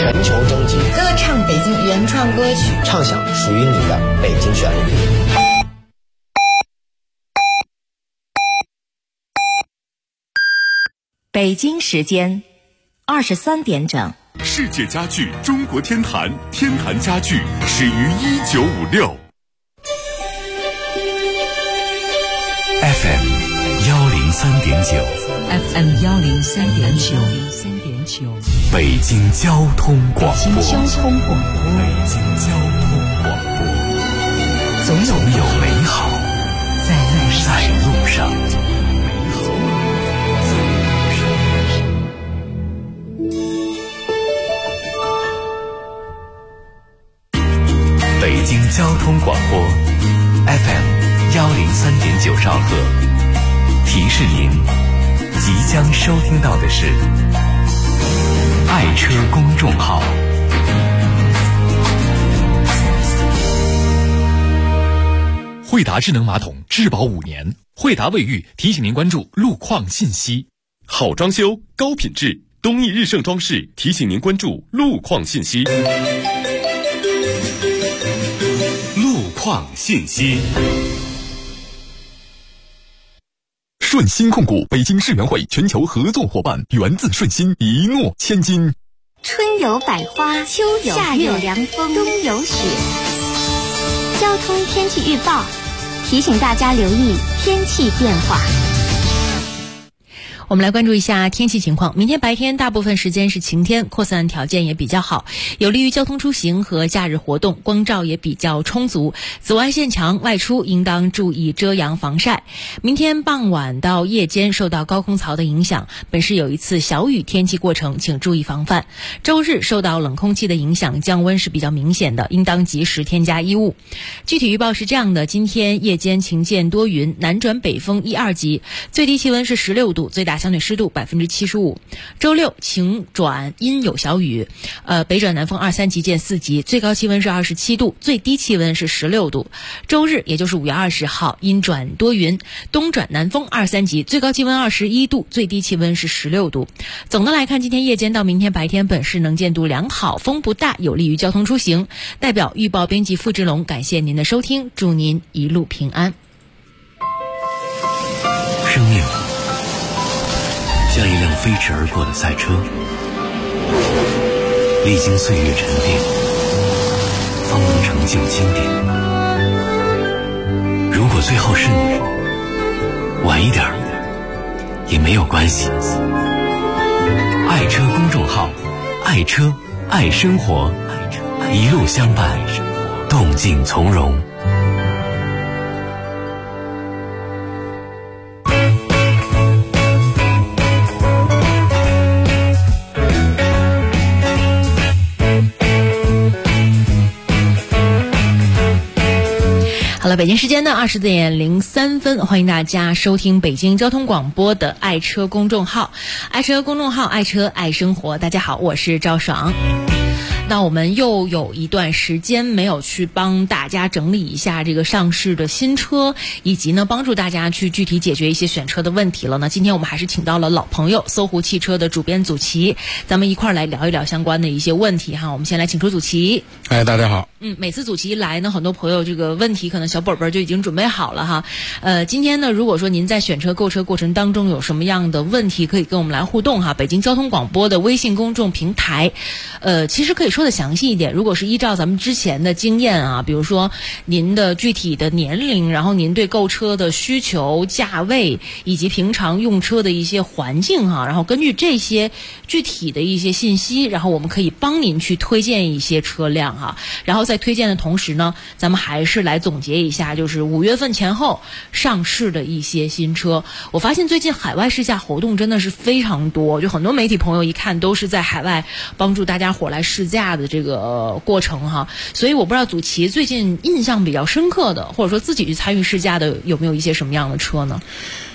全球征集， 歌唱北京原创歌曲， 唱响属于你的北京旋律。 北京时间23点整。 世界家具中国天坛，天坛家具始于1956。FM 103.9，FM 103.9， 北京交通广播， 北京交通广播， 总有美好在路上。北京交通广播 FM 103.9兆赫，提示您即将收听到的是爱车公众号。惠达智能马桶质保5年，惠达卫浴提醒您关注路况信息。好装修高品质，东义日盛装饰提醒您关注路况信息。路况信息。顺鑫控股北京世园会全球合作伙伴，源自顺鑫，一诺千金。 春有百花，秋有夏有凉风，冬有雪。交通天气预报提醒大家留意天气变化。 我们来关注一下天气情况。明天白天大部分时间是晴天，扩散条件也比较好，有利于交通出行和假日活动，光照也比较充足。紫外线强，外出应当注意遮阳防晒。明天傍晚到夜间受到高空槽的影响，本市有一次小雨天气过程，请注意防范。周日受到冷空气的影响，降温是比较明显的，应当及时添加衣物。具体预报是这样的：今天夜间晴见多云，南转北风1、2级，最低气温是16度，最大相对湿度75%。周六晴转阴有小雨，北转南风2、3级见4级，最高气温是27度，最低气温是16度。周日也就是5月20号，阴转多云，东转南风2、3级，最高气温21度，最低气温是16度。总的来看，今天夜间到明天白天，本市能见度良好，风不大，有利于交通出行。代表预报编辑付志龙，感谢您的收听，祝您一路平安。 生命像一辆飞驰而过的赛车，历经岁月沉淀，方能成就经典。如果最后是你，晚一点也没有关系。爱车公众号，爱车爱生活，一路相伴，动静从容。 好了，北京时间的20点03分，欢迎大家收听北京交通广播的爱车公众号，爱车公众号，爱车爱生活。大家好，我是赵爽。那我们又有一段时间没有去帮大家整理一下这个上市的新车，以及呢帮助大家去具体解决一些选车的问题了呢。今天我们还是请到了老朋友搜狐汽车的主编祖奇，咱们一块儿来聊一聊相关的一些问题哈。我们先来请出祖奇。 大家好。 每次祖奇一来呢，很多朋友这个问题可能小本本就已经准备好了哈。今天呢，如果说您在选车购车过程当中有什么样的问题，可以跟我们来互动哈。北京交通广播的微信公众平台，其实可以说的详细一点。如果是依照咱们之前的经验啊，比如说您的具体的年龄，然后您对购车的需求、价位以及平常用车的一些环境哈，然后根据这些具体的一些信息，然后我们可以帮您去推荐一些车辆哈。然后在推荐的同时呢，咱们还是来总结一下，就是5月份前后上市的一些新车。我发现最近海外试驾活动真的是非常多，就很多媒体朋友一看都是在海外帮助大家伙来试驾的这个过程哈。所以我不知道祖奇最近印象比较深刻的，或者说自己去参与试驾的有没有一些什么样的车呢？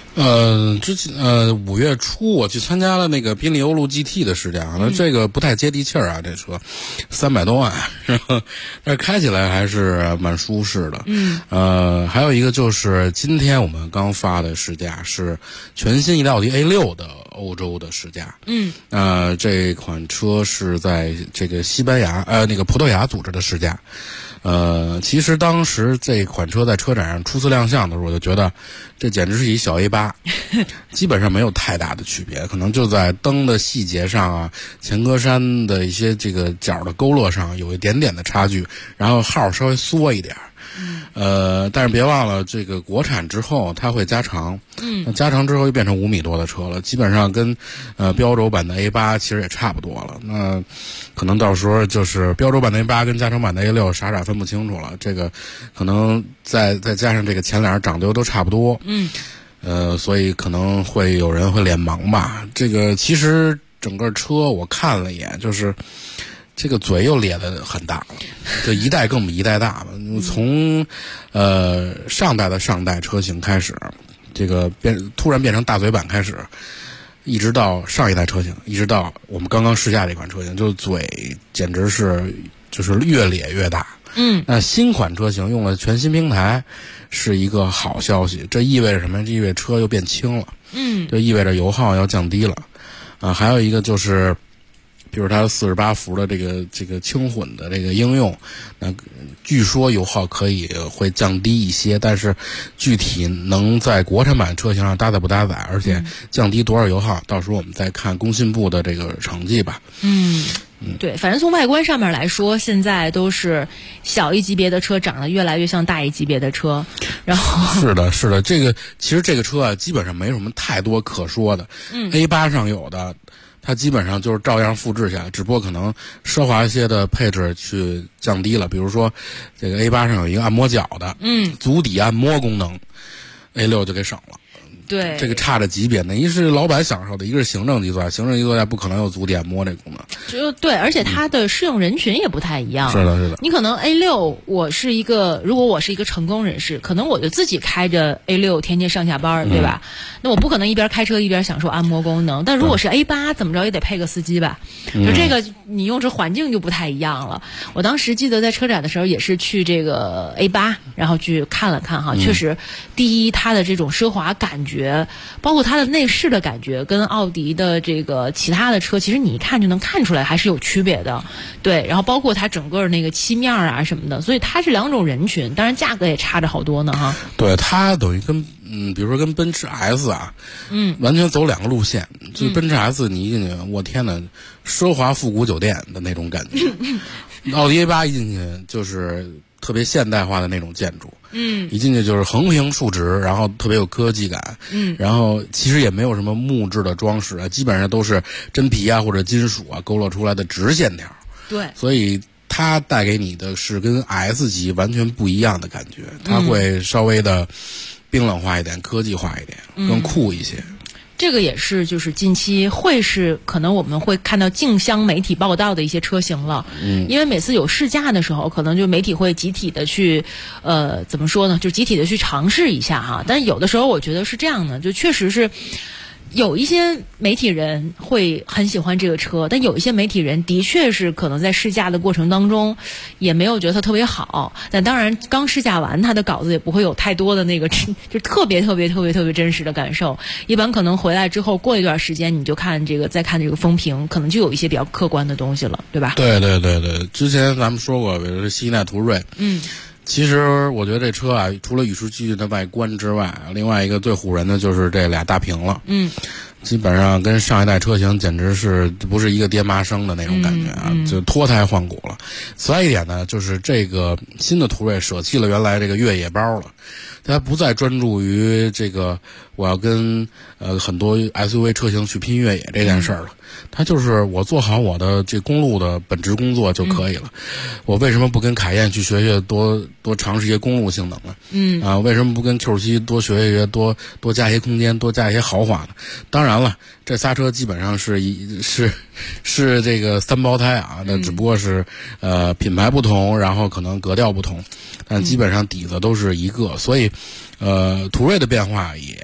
之前5月初我去参加了那个宾利欧陆 GT 的试驾，那这个不太接地气儿啊，这车300多万，然后但是开起来还是蛮舒适的。还有一个就是今天我们刚发的试驾是全新一代奥迪 A6 的欧洲的试驾。这款车是在这个西班牙那个葡萄牙组织的试驾。其实当时这款车在车展上初次亮相的时候，我就觉得这简直是一小 A8， 基本上没有太大的区别，可能就在灯的细节上啊，前格栅的一些这个角的勾勒上有一点点的差距，然后号稍微缩一点。但是别忘了，这个国产之后它会加长，加长之后就变成5米多的车了，基本上跟标轴版的 A8 其实也差不多了。那可能到时候就是标轴版的 A8 跟加长版的 A6 傻分不清楚了，这个可能再加上这个前脸长得又都差不多，所以可能会有人会脸盲吧。这个其实整个车我看了一眼，就是这个嘴又咧得很大了，这一代更比一代大了。从上代车型开始，这个突然变成大嘴版开始，一直到上一代车型，一直到我们刚刚试驾这款车型，就嘴简直是就是越咧越大。那新款车型用了全新平台是一个好消息，这意味着什么？这意味着车又变轻了，就意味着油耗要降低了。还有一个就是比如它48伏的这个轻混的这个应用，那据说油耗会降低一些，但是具体能在国产版车型上搭载不搭载，而且降低多少油耗，到时候我们再看工信部的这个成绩吧。 对，反正从外观上面来说，现在都是小一级别的车长得越来越像大一级别的车，然后是的，其实这个车啊，基本上没什么太多可说的。A8 上有的，它基本上就是照样复制下来，只不过可能奢华一些的配置去降低了，比如说这个 A8 上有一个按摩脚的，足底按摩功能，A6 就给省了。 对， 这个差的级别呢，一是老板享受的，一个是行政级座驾不可能有足底按摩这功能。 对，而且它的适用人群也不太一样。 是的。 你可能 A6，如果我是一个成功人士，可能我就自己开着 A6 天天上下班，对吧？那我不可能一边开车一边享受按摩功能。但如果是 A8，怎么着也得配个司机吧？就这个你用这环境就不太一样了。我当时记得在车展的时候也是去这个 A8，然后去看了看哈，确实，第一它的这种奢华感觉。包括它的内饰的感觉跟奥迪的这个其他的车其实你一看就能看出来还是有区别的。对，然后包括它整个那个漆面啊什么的，所以它是两种人群，当然价格也差着好多呢哈。 对，它等于跟比如说跟奔驰 S 啊，完全走两个路线。就奔驰 S 你一进去，我天哪，奢华复古酒店的那种感觉。奥迪 A8 一进去就是特别现代化的那种建筑，一进去就是横平竖直，然后特别有科技感，然后其实也没有什么木质的装饰啊，基本上都是真皮啊或者金属啊勾勒出来的直线条。 对， 所以它带给你的是跟 S 级完全不一样的感觉，它会稍微的冰冷化一点，科技化一点，更酷一些。 这个也是就是近期会是可能我们会看到竞相媒体报道的一些车型了，因为每次有试驾的时候，可能就媒体会集体的去怎么说呢，就集体的去尝试一下哈。但有的时候我觉得是这样的，就确实是有一些媒体人会很喜欢这个车，但有一些媒体人的确是可能在试驾的过程当中也没有觉得它特别好。但当然刚试驾完他的稿子也不会有太多的那个就特别真实的感受，一般可能回来之后过一段时间你就看这个再看这个风评，可能就有一些比较客观的东西了，对吧？ 对，之前咱们说过比如说新一代途锐，其实我觉得这车啊，除了与时俱进的外观之外，另外一个最唬人的就是这俩大屏了。基本上跟上一代车型简直是不是一个爹妈生的那种感觉啊，就脱胎换骨了。此外一点呢，就是这个新的途锐舍弃了原来这个越野包了，它不再专注于这个我要跟很多 SUV 车型去拼越野这件事儿了。它就是我做好我的这公路的本职工作就可以了。我为什么不跟凯宴去学学多尝试一些公路性能呢？为什么不跟 Q7 多学一学多加一些空间，多加一些豪华呢？当然了，这仨车基本上是这个三胞胎啊，那只不过是品牌不同，然后可能格调不同，但基本上底子都是一个，所以途锐的变化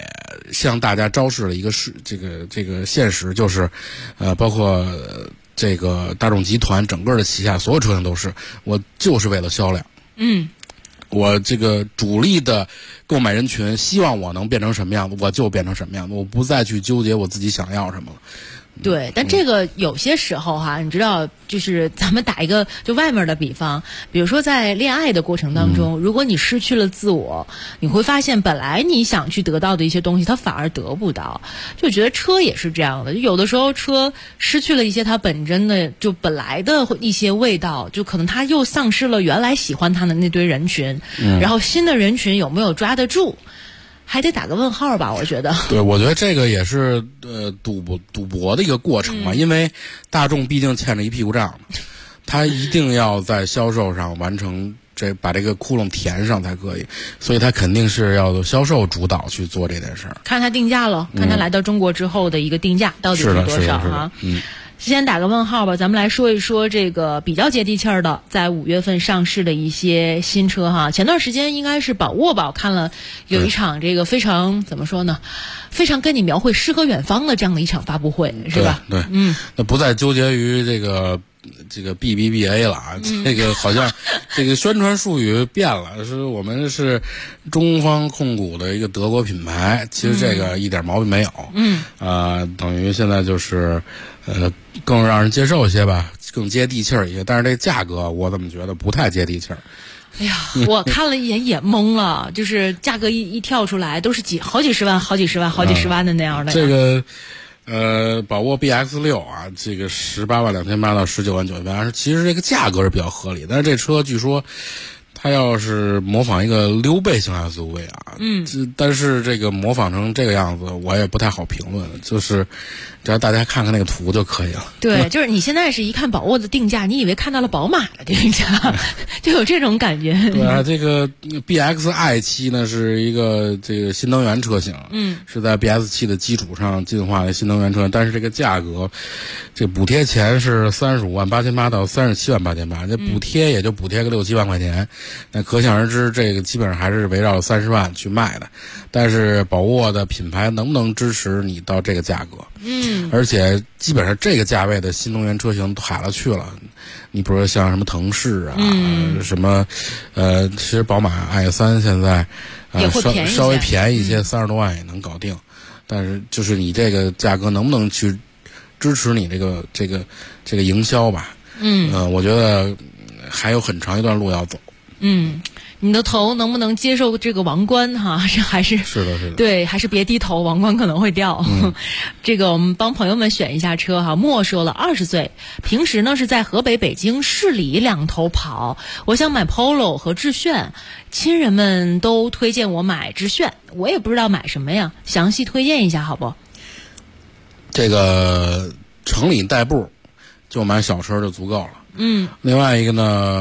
向大家昭示了一个这个现实，就是包括这个大众集团整个的旗下所有车型都是，我就是为了销量。我这个主力的购买人群希望我能变成什么样子，我就变成什么样子，我不再去纠结我自己想要什么了。 对，但这个有些时候哈，你知道，就是咱们打一个就外面的比方，比如说在恋爱的过程当中，如果你失去了自我，你会发现本来你想去得到的一些东西，它反而得不到。就觉得车也是这样的，有的时候车失去了一些它本真的就本来的一些味道，就可能它又丧失了原来喜欢它的那堆人群，然后新的人群有没有抓得住？还得打个问号吧，我觉得。 对，我觉得这个也是赌博的一个过程嘛，因为大众毕竟欠着一屁股账，他一定要在销售上完成把这个窟窿填上才可以，所以他肯定是要销售主导去做这件事儿。 看他定价了，看他来到中国之后的一个定价到底是多少啊？先打个问号吧，咱们来说一说这个比较接地气儿的，在5月份上市的一些新车哈。前段时间应该是宝沃吧，我看了有一场这个非常怎么说呢，非常跟你描绘诗和远方的这样的一场发布会，是吧？ 对，那不再纠结于这个 BBA 了啊，这个好像这个宣传术语变了，是我们是中方控股的一个德国品牌，其实这个一点毛病没有。等于现在就是更让人接受一些吧，更接地气儿一些，但是这价格我怎么觉得不太接地气儿。 哎呀，我看了一眼也懵了，就是价格一跳出来都是好几十万的那样的。 这个宝沃 BX6 啊，这个18.28万到19.9万，其实这个价格是比较合理，但是这车据说它要是模仿一个溜背型 SUV 啊，但是这个模仿成这个样子，我也不太好评论，就是只要大家看看那个图就可以了。 对，就是你现在是一看宝沃的定价，你以为看到了宝马的定价，就有这种感觉。 对啊，这个 BX-i7 呢是一个这个新能源车型，是在 BS7 的基础上进化的新能源车，但是这个价格，这补贴钱是35.888到37.888，这补贴也就补贴个6-7万块钱。那可想而知，这个基本上还是围绕30万去卖的，但是宝沃的品牌能不能支持你到这个价格？而且基本上这个价位的新能源车型都海了去了。你比如说像什么腾势啊，什么其实宝马 i3 现在稍微便宜一些，30多万也能搞定。但是就是你这个价格能不能去支持你这个营销吧？我觉得还有很长一段路要走。 你的头能不能接受这个王冠哈？还是的， 对，还是别低头，王冠可能会掉。这个我们帮朋友们选一下车哈。莫说了，20岁，平时呢是在河北、北京市里两头跑。我想买 Polo 和致炫，亲人们都推荐我买致炫，我也不知道买什么呀，详细推荐一下好不？ 这个城里代步就买小车就足够了。另外一个呢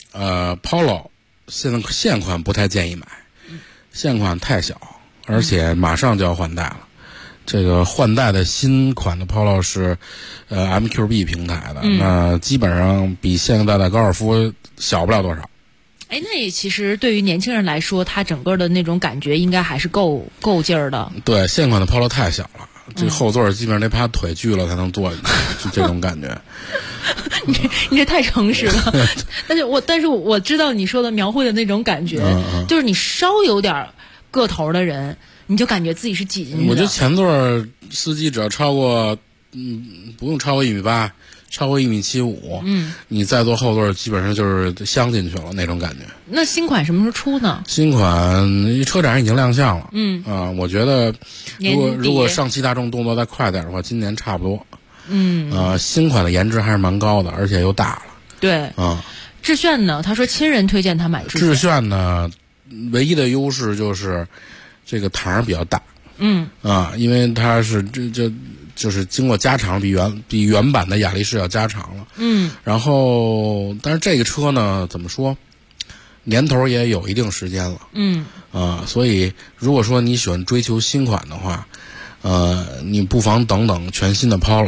，Polo 现款不太建议买，现款太小，而且马上就要换代了。这个换代的新款的 Polo 是MQB 平台的，那基本上比现代的高尔夫小不了多少。 那也其实对于年轻人来说，它整个的那种感觉应该还是够劲儿的。 对，现款的 Polo 太小了，这个后座基本上得把腿锯了才能坐进去，就这种感觉。 你这太诚实了。但是我知道你说的描绘的那种感觉，就是你稍有点个头的人，你就感觉自己是挤进去的。 我觉得前座司机只要超过不用超过1.8米，超过1.75米，你再坐后座基本上就是镶进去了那种感觉。 那新款什么时候出呢？ 新款车展已经亮相了。我觉得如果上汽大众动作再快点的话，今年差不多。新款的颜值还是蛮高的，而且又大了。 对，致炫呢？他说亲人推荐他买致炫呢，唯一的优势就是这个膛比较大。因为它是就是经过加长，比原版的雅力士要加长了。然后但是这个车呢，怎么说，年头也有一定时间了。所以如果说你喜欢追求新款的话，你不妨等等全新的 Polo。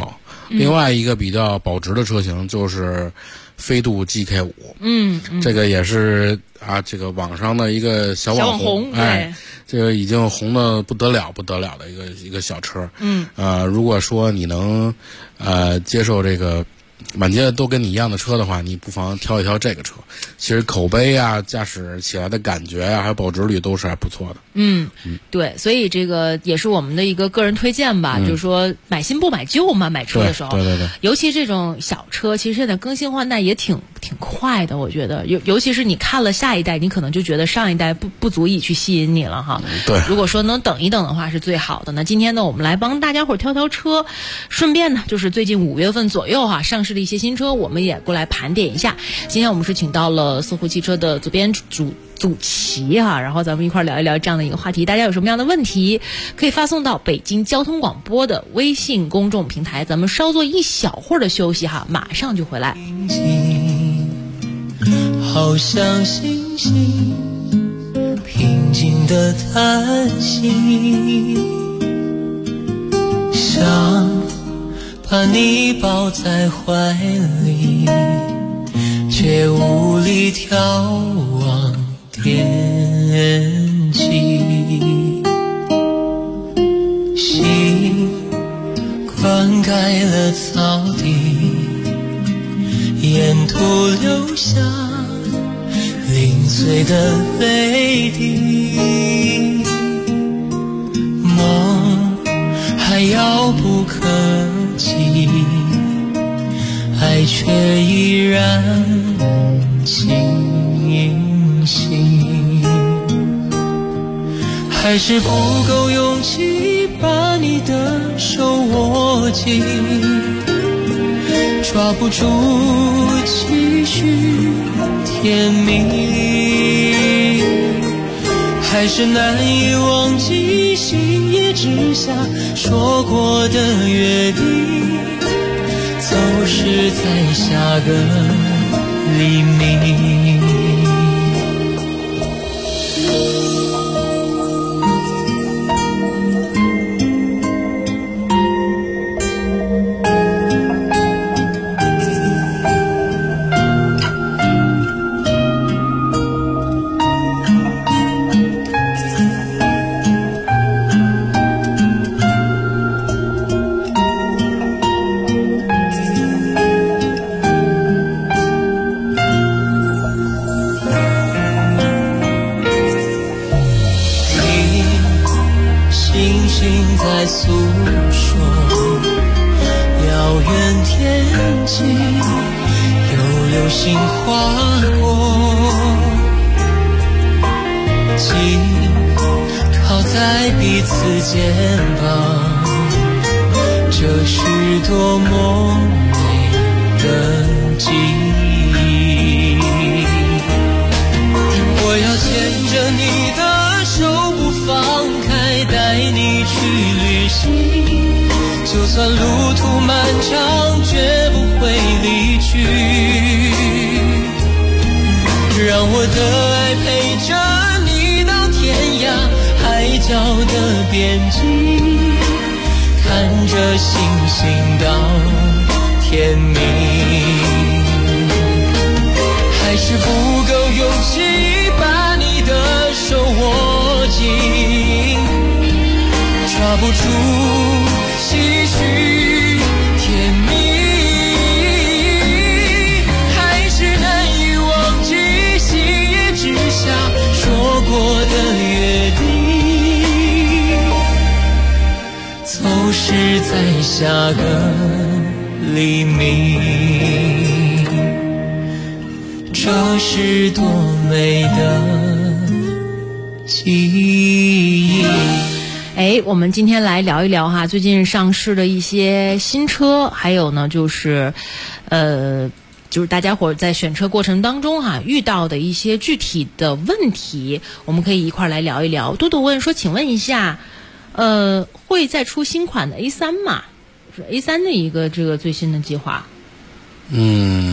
另外一个比较保值的车型就是飞度 GK5，这个也是这个网上的一个小网红，这个已经红的不得了的一个小车。如果说你能接受这个满街都跟你一样的车的话，你不妨挑一挑这个车。其实口碑啊、驾驶起来的感觉啊，还有保值率都是还不错的。 对，所以这个也是我们的一个个人推荐吧，就是说买新不买旧嘛，买车的时候， 对， 尤其这种小车，其实现在更新换代也挺快的，我觉得，尤其是你看了下一代，你可能就觉得上一代不足以去吸引你了哈。 对， 如果说能等一等的话，是最好的。那今天呢，我们来帮大家伙挑车，顺便呢，就是最近5月份左右上市的一些新车，我们也过来盘点一下。今天我们是请到了搜狐汽车的主编祖奇然后咱们一块聊一聊这样的一个话题。大家有什么样的问题，可以发送到北京交通广播的微信公众平台。咱们稍作一小会儿的休息马上就回来。 好像星星平静地叹息，想把你抱在怀里，却无力眺望天际。心灌溉了草地，沿途留下零碎的泪滴，梦还遥不可及，爱却依然清醒。还是不够勇气把你的手握紧，抓不住期许甜蜜，还是难以忘记星夜之下说过的约定，走失在下个黎明。在诉说遥远天际，有流星划过，紧靠在彼此肩膀，这是多么美的记忆。我要牵着你的手不放开，带你去旅行，就算路途漫长，绝不会离去。让我的爱陪着你到天涯海角的边际，看着星星到天明。还是不够勇气把你的手握紧，抓不住期许甜蜜，还是难以忘记星夜之下说过的约定，走失在下个黎明。这是多美的记忆。 我们今天来聊一聊哈，最近上市的一些新车，还有呢就是大家伙在选车过程当中遇到的一些具体的问题，我们可以一块来聊一聊。多多问说，请问一下会再出新款的 A3 吗？是 A3 的一个这个最新的计划。 你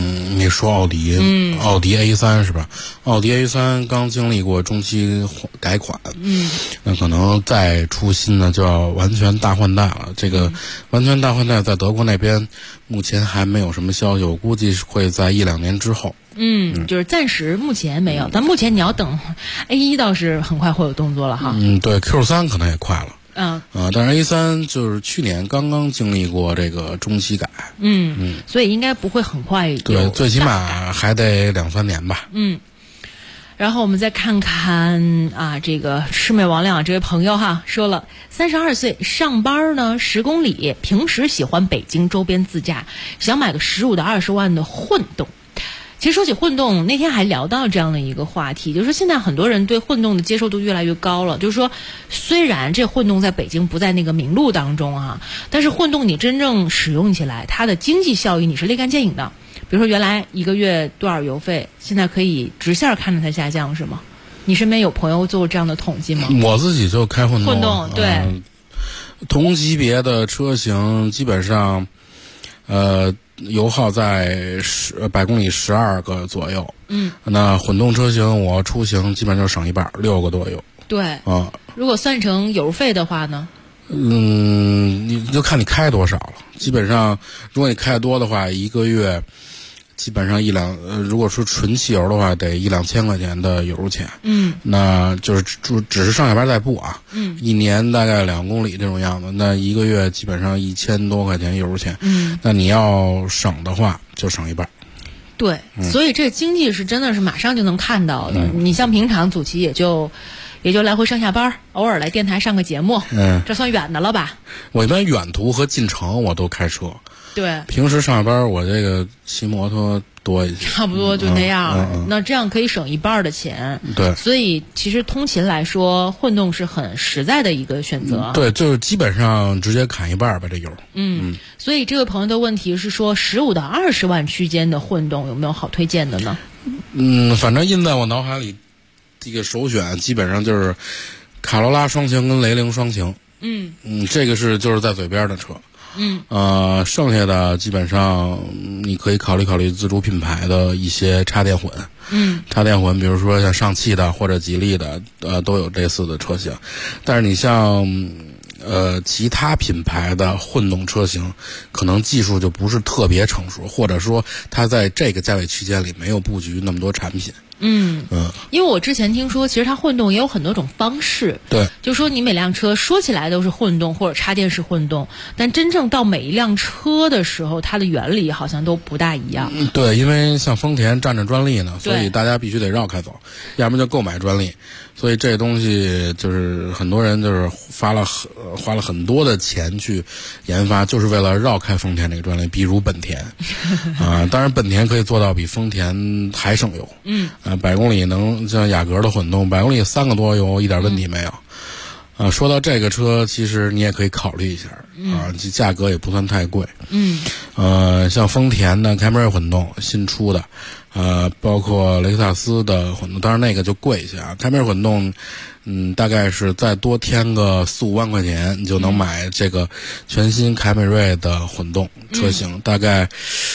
你说奥迪，奥迪 A3 是吧？奥迪 A3 刚经历过中期改款，那可能再出新呢就要完全大换代了。这个完全大换代在德国那边目前还没有什么消息，我估计会在1-2年之后。 就是暂时目前没有，但目前你要等 A1 倒是很快会有动作了哈。 对 Q3 可能也快了。但是 A3 就是去年刚刚经历过这个中期改， 所以应该不会很快。 对，最起码还得2-3年吧。 然后我们再看看啊，这个魑魅魍魉这位朋友哈说了，32岁，上班呢10公里，平时喜欢北京周边自驾，想买个15到20万的混动。其实说起混动，那天还聊到这样的一个话题，就是说现在很多人对混动的接受度越来越高了。就是说，虽然这混动在北京不在那个名录当中啊，但是混动你真正使用起来，它的经济效益你是立竿见影的。比如说原来1个月多少油费，现在可以直线看着它下降，是吗？你身边有朋友做过这样的统计吗？ 我自己就开混动。 混动对， 同级别的车型基本上，油耗在100公里12个左右。那混动车型我出行基本就省一半，6个多油。 对如果算成油费的话呢？ 你就看你开多少了。基本上，如果你开多的话，1个月基本上如果说纯汽油的话，得1-2千块钱的油钱。那就是只是上下班代步啊。1年大概2公里这种样子，那1个月基本上1000多块钱油钱。那你要省的话，就省一半。 对，所以这经济是真的是马上就能看到的。你像平常祖旗也就来回上下班，偶尔来电台上个节目，这算远的了吧？ 我一般远途和进城我都开车。 对， 平时上下班我这个骑摩托多一些， 差不多就那样。那这样可以省一半的钱。 对， 所以其实通勤来说，混动是很实在的一个选择。 对，就是基本上直接砍一半吧，这油。 所以这位朋友的问题是说，15到20万区间的混动有没有好推荐的呢？ 反正印在我脑海里，这个首选基本上就是卡罗拉双擎跟雷凌双擎。这个就是在嘴边的车。剩下的基本上你可以考虑自主品牌的一些插电混。插电混比如说像上汽的或者吉利的都有类似的车型。但是你像其他品牌的混动车型可能技术就不是特别成熟，或者说它在这个价位区间里没有布局那么多产品。 因为我之前听说，其实它混动也有很多种方式。 对， 就说你每辆车说起来都是混动或者插电式混动，但真正到每一辆车的时候，它的原理好像都不大一样。 对，因为像丰田占着专利呢，所以大家必须得绕开走，要么就购买专利。所以这东西就是很多人就是花了很多的钱去研发，就是为了绕开丰田这个专利。比如本田当然本田可以做到比丰田还省油。100公里能像雅阁的混动100公里3个多油一点问题没有。说到这个车，其实你也可以考虑一下价格也不算太贵。像丰田的凯美瑞混动新出的，包括雷克萨斯的混动，当然那个就贵一些啊。凯美瑞混动，大概是再多添个4-5万块钱，你就能买这个全新凯美瑞的混动车型，大概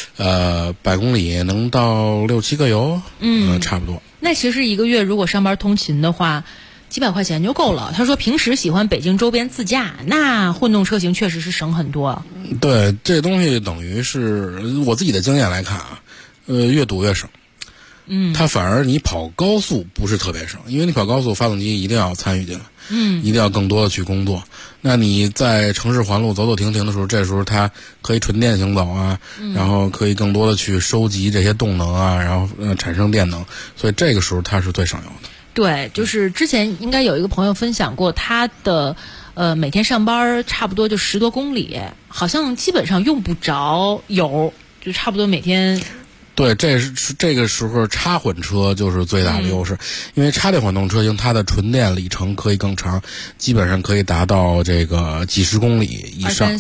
100公里能到6-7个油，差不多。 那其实1个月如果上班通勤的话，几百块钱就够了。他说平时喜欢北京周边自驾，那混动车型确实是省很多。 对，这东西等于是我自己的经验来看啊，越堵越省。它反而你跑高速不是特别省，因为你跑高速发动机一定要参与进来，一定要更多的去工作。那你在城市环路走走停停的时候，这时候它可以纯电行走啊，然后可以更多的去收集这些动能啊，然后产生电能，所以这个时候它是最省油的。 对，就是之前应该有一个朋友分享过，他的每天上班差不多就10多公里，好像基本上用不着油，就差不多每天。 对，这个时候插混车就是最大的优势，因为插电混动车型它的纯电里程可以更长，基本上可以达到这个几十公里以上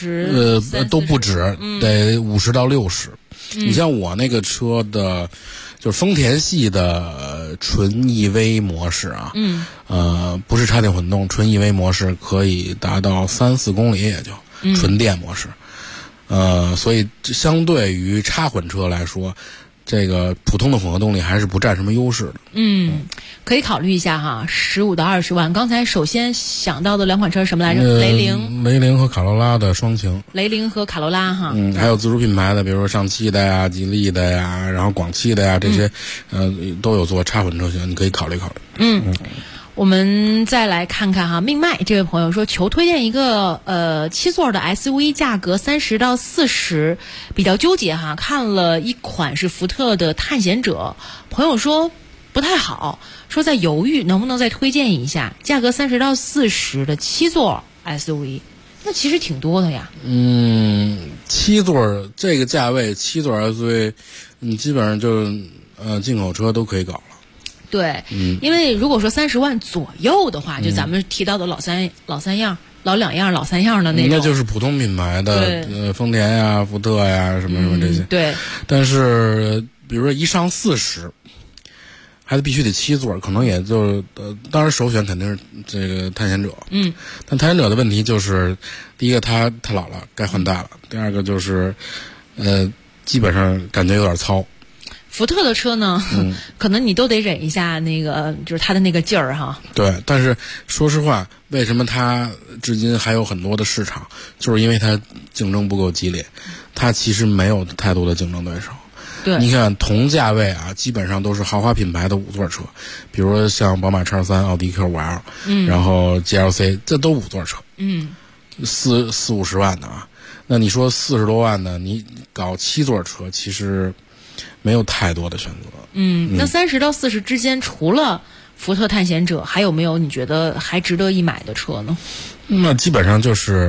，20-30都不止，得50到60。你像我那个车的，就是丰田系的纯 EV 模式啊，不是插电混动，纯 EV 模式可以达到3-4公里，也就纯电模式。所以相对于插混车来说， 这个普通的混合动力还是不占什么优势的。 可以考虑一下哈，15到20万。刚才首先想到的两款车是什么来着？雷凌和卡罗拉的双擎。 雷凌和卡罗拉哈。 还有自主品牌的，比如说上汽的呀、吉利的呀，然后广汽的呀，这些都有做插混车型，你可以考虑考虑。 我们再来看看哈，命脉这位朋友说求推荐一个7座的 SUV， 价格30到40，比较纠结哈。看了一款是福特的探险者，朋友说不太好，说在犹豫能不能再推荐一下，价格30到40的7座 SUV， 那其实挺多的呀。 7座这个价位7座 SUV， 你基本上就进口车都可以搞了。 对，因为如果说30万左右的话，就咱们提到的老三样、老两样、老三样的那种， 那就是普通品牌的，丰田呀、福特呀，什么这些。对。但是，比如说一上40，还得必须得7座，可能也就当然首选肯定是这个探险者。但探险者的问题就是，第一个它老了，该换代了；第二个就是，基本上感觉有点糙。 福特的车呢，可能你都得忍一下那个，就是它的那个劲儿哈。对， 但是说实话，为什么它至今还有很多的市场，就是因为它竞争不够激烈，它其实没有太多的竞争对手。 对， 你看同价位啊，基本上都是豪华品牌的5座车，比如说像宝马 X3、奥迪 Q5L，然后 GLC， 这都5座车。40-50万的啊，那你说40多万的，你搞7座车，其实没有太多的选择。 那30到40之间，除了福特探险者，还有没有你觉得还值得一买的车呢？ 那基本上就是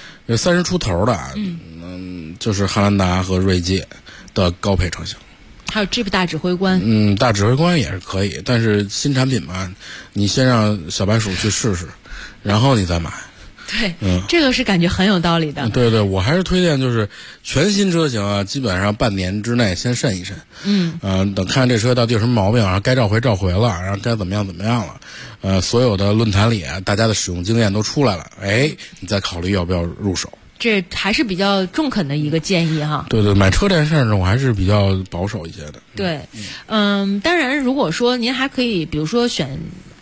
30出头的，就是汉兰达和锐界的高配车型。 还有 Jeep 大指挥官。 大指挥官也是可以，但是新产品嘛，你先让小白鼠去试试，然后你再买。 对，这个是感觉很有道理的。 对，我还是推荐就是全新车型啊，基本上半年之内先审一审。等看这车到底有什么毛病，然后该召回了，然后该怎么样了。所有的论坛里大家的使用经验都出来了，你再考虑要不要入手。 这还是比较中肯的一个建议哈。 对，买车这件事呢，我还是比较保守一些的。 对，当然如果说您还可以，比如说选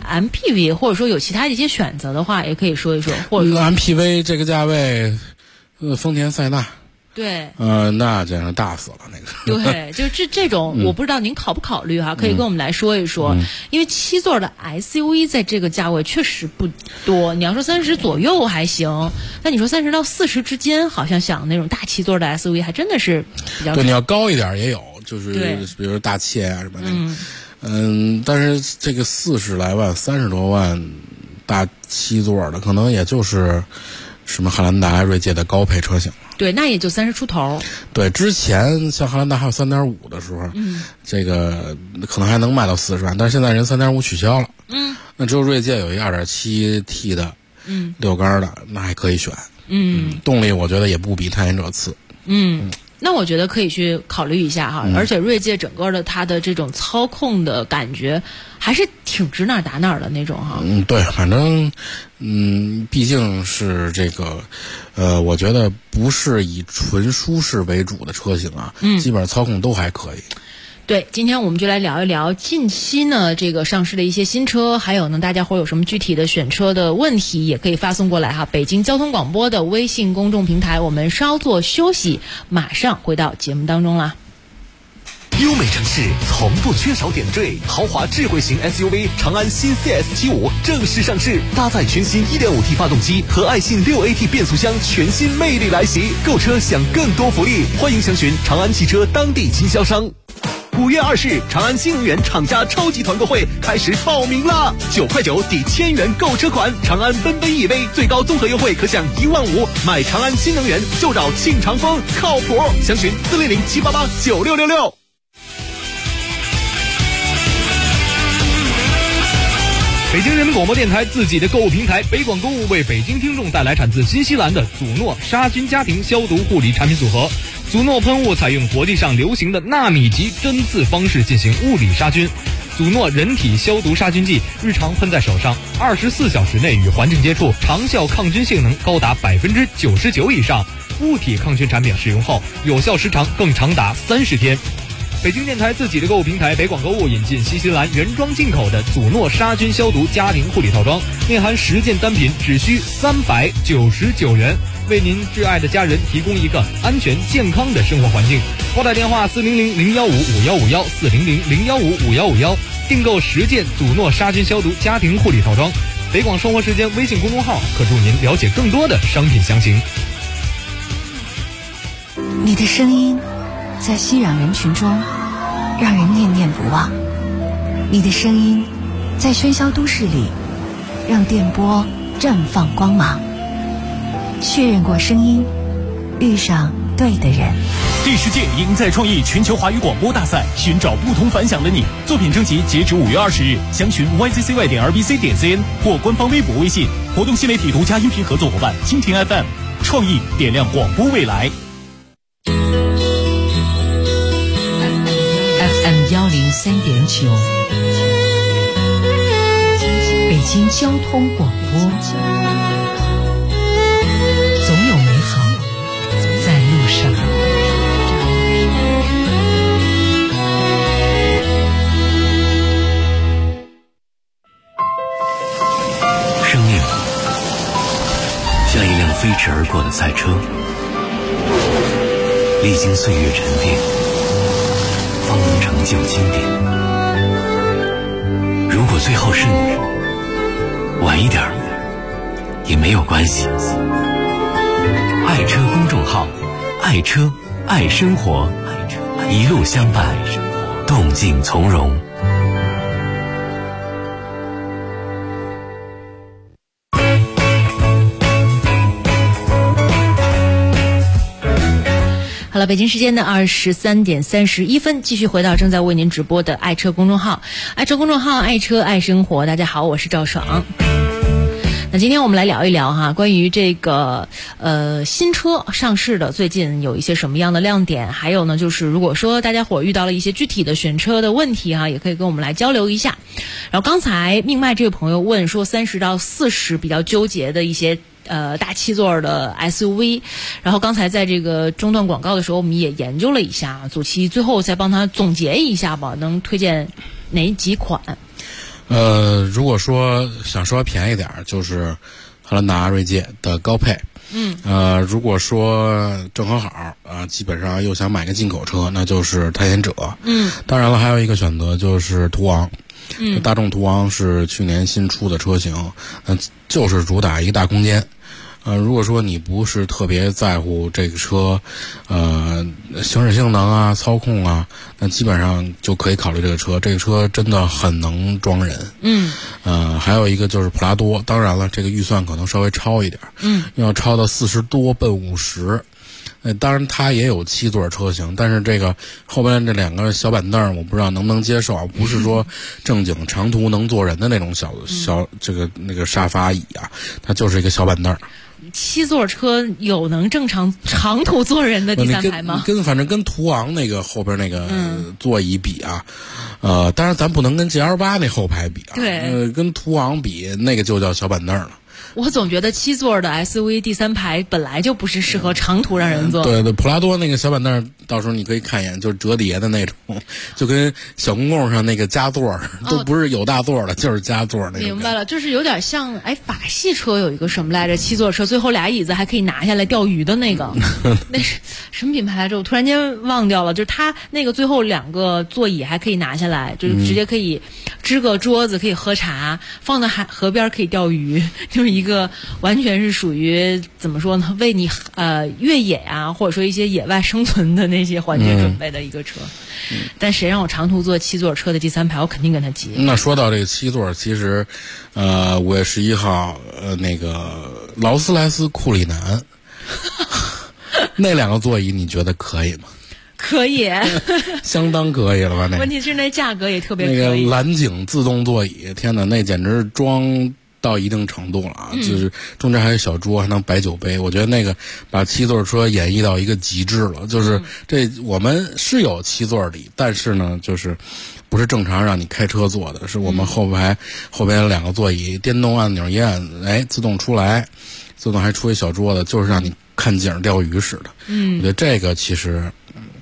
MPV， 或者说有其他的一些选择的话，也可以说一说。或者说 MPV 这个价位，丰田塞纳。 对。 那简直大死了那个。 对，就这种，我不知道您考不考虑哈，可以跟我们来说一说。因为7座的 SUV 在这个价位确实不多，你要说30左右还行，那你说30到40之间，好像想那种大7座的 SUV 还真的是比较。 对，你要高一点也有，就是比如大切啊什么那个。但是这个40来万、30多万大7座的，可能也就是什么汉兰达、锐界的高配车型了。 对，那也就30出头。 对，之前像汉兰达还有 3.5 的时候，这个可能还能卖到40万，但是现在人 3.5 取消了。那只有锐界有一 2.7T 的6缸的，那还可以选。动力我觉得也不比探险者次。 那我觉得可以去考虑一下哈，而且锐界整个的它的这种操控的感觉还是挺指哪打哪的那种哈。 对，反正毕竟是这个我觉得不是以纯舒适为主的车型啊，基本上操控都还可以。 对，今天我们就来聊一聊近期呢这个上市的一些新车，还有呢大家伙有什么具体的选车的问题，也可以发送过来哈。北京交通广播的微信公众平台，我们稍作休息，马上回到节目当中啦。 优美城市从不缺少点缀，豪华智慧型 SUV 长安新 CS75 正式上市，搭载全新 1.5T 发动机和爱信 6AT 变速箱，全新魅力来袭。购车享更多福利，欢迎详询长安汽车当地经销商。5月2日，长安新能源厂家超级团购会开始报名啦！9块9抵1000元购车款，长安奔奔 EV 最高综合优惠可享15000，买长安新能源就找庆长风，靠谱！详询400-788-9666。 北京人民广播电台自己的购物平台北广购物为北京听众带来产自新西兰的祖诺杀菌家庭消毒护理产品组合。祖诺喷雾采用国际上流行的纳米级针刺方式进行物理杀菌。祖诺人体消毒杀菌剂日常喷在手上，24小时内与环境接触，长效抗菌性能高达99%以上。物体抗菌产品使用后有效时长更长达30天。 北京电台自己的购物平台北广购物引进新西兰原装进口的祖诺杀菌消毒家庭护理套装，内含10件单品，只需399元，为您挚爱的家人提供一个安全健康的生活环境。拨打电话400-015-5151，400-015-5151，订购10件祖诺杀菌消毒家庭护理套装。北广生活时间微信公众号可助您了解更多的商品详情。 你的声音在熙攘人群中让人念念不忘，你的声音在喧嚣都市里让电波绽放光芒。确认过声音，遇上对的人。 第10届赢在创意全球华语广播大赛，寻找不同凡响的你。作品征集截止5月20日，详询 yccy.rbc.cn 或官方微博微信。活动新媒体独家音频合作伙伴蜻蜓 FM， 创意点亮广播未来。 FM 103.9，北京交通广播，总有美好在路上。 生命像一辆飞驰而过的赛车，历经岁月沉淀，方能成就经典。如果最后是你，晚一点也没有关系。爱车公众号，爱车爱生活，一路相伴，动静从容。 好了，北京时间的23点31分，继续回到正在为您直播的爱车公众号，爱车公众号，爱车爱生活。大家好，我是赵爽。那今天我们来聊一聊哈，关于这个新车上市的最近有一些什么样的亮点，还有呢就是如果说大家伙遇到了一些具体的选车的问题哈，也可以跟我们来交流一下。然后刚才命脉这位朋友问说30到40比较纠结的一些大7座的 SUV， 然后刚才在这个中段广告的时候我们也研究了一下，祖奇最后再帮他总结一下吧，能推荐哪几款？ 如果说想稍微便宜点就是汉兰达锐界的高配。如果说正好基本上又想买个进口车，那就是探险者。当然了，还有一个选择就是途昂。大众途昂是去年新出的车型，就是主打一个大空间。如果说你不是特别在乎这个车行驶性能啊、操控啊，那基本上就可以考虑这个车。这个车真的很能装人。还有一个就是普拉多，当然了，这个预算可能稍微超一点，要超到40多奔50。当然它也有7座车型，但是这个后边这2个小板凳我不知道能不能接受啊，不是说正经长途能坐人的那种小这个那个沙发椅啊，它就是一个小板凳。 7座车有能正常长途坐人的第3排吗？ 反正跟途昂那个后边那个座椅比啊，当然咱不能跟 GL8 那后排比啊， 对， 跟途昂比那个就叫小板凳了。 我总觉得7座的 SUV 第3排本来就不是适合长途让人坐。 对，普拉多那个小板凳，到时候你可以看一眼，就是折叠的那种，就跟小公共上那个加座都不是有大座的，就是加座那种。 明白了，就是有点像法系车有一个什么来着，7座车最后俩椅子还可以拿下来钓鱼的那个，那是什么品牌来着？我突然间忘掉了。就是它那个最后2个座椅还可以拿下来，就是直接可以支个桌子，可以喝茶，放在河边可以钓鱼，就是一个完全是属于怎么说呢，为你越野啊，或者说一些野外生存的那些环节准备的一个车。但谁让我长途坐7座车的第3排，我肯定跟他急。 那说到这个7座，其实5月11号那个劳斯莱斯库里南那2个座椅你觉得可以吗？ 可以相当可以了吧？那问题是那价格也特别可以。 那个蓝景自动座椅，天哪，那简直是装到一定程度了啊！就是中间还有小桌，还能摆酒杯。我觉得那个把7座车演绎到一个极致了。就是这我们是有7座椅，但是呢，就是不是正常让你开车坐的，是我们后边2个座椅，电动按钮一按，自动出来，自动还出一小桌子，就是让你看景钓鱼似的。我觉得这个其实